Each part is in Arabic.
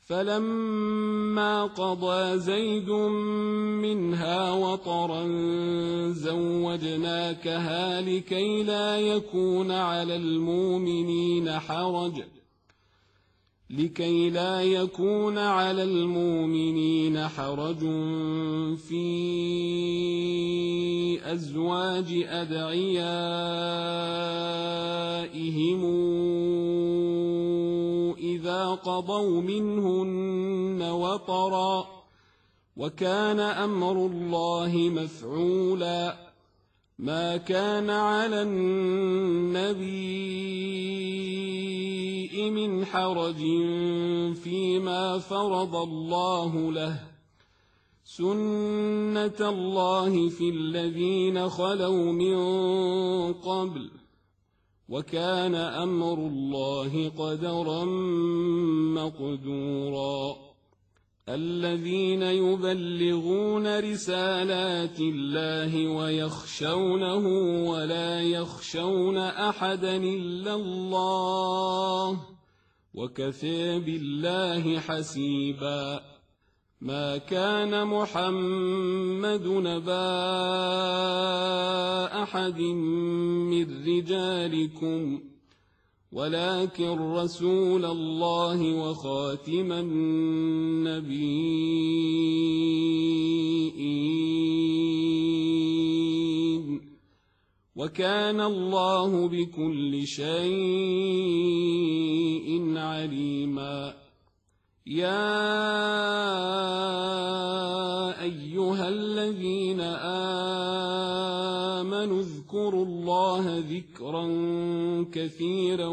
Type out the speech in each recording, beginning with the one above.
فلما قضى زيد منها وطرا زوجناكها لكي لا يكون على المؤمنين حرج في أزواج أدعيائهم إذا قضوا منهن وطرا، وكان أمر الله مفعولا. ما كان على النبي من حرج فيما فرض الله له، سنة الله في الذين خلوا من قبل، وكان أمر الله قدرا مقدورا. الذين يبلغون رسالات الله ويخشونه ولا يخشون أحدا إلا الله، وكفى بالله حسيبا. ما كان محمد نبا أحد من رجالكم ولكن رسول الله وخاتم النبيين، وكان الله بكل شيء عليما. يا أيها الذين آمنوا اذكروا الله ذكرا كثيرا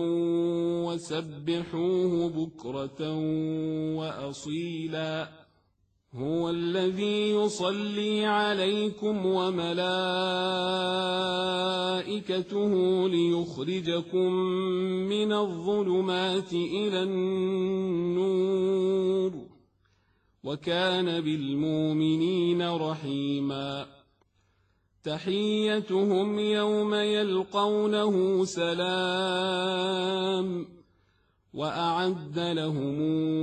وسبحوه بكرة وأصيلا. هو الذي يصلي عليكم وملائكته ليخرجكم من الظلمات إلى النور، وكان بالمؤمنين رحيما. تحيتهم يوم يلقونه سلام، وأعد لهم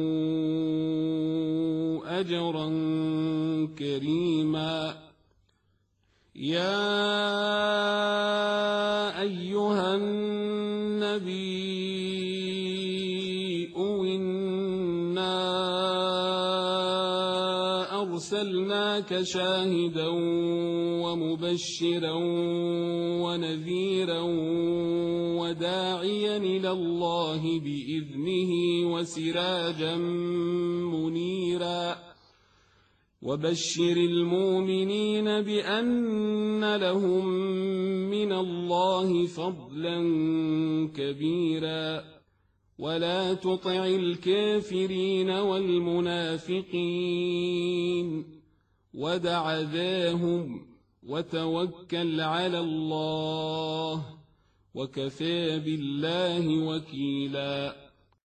أجرا كريما. يا أيها النبي إنا أرسلناك شاهدا ومبشرا ونذيرا وداعيا إلى الله بإذنه وسراجا منيرا. وبشر المؤمنين بأن لهم من الله فضلا كبيرا، ولا تطع الكافرين والمنافقين ودع ذاهم وتوكل على الله، وكفى بالله وكيلا.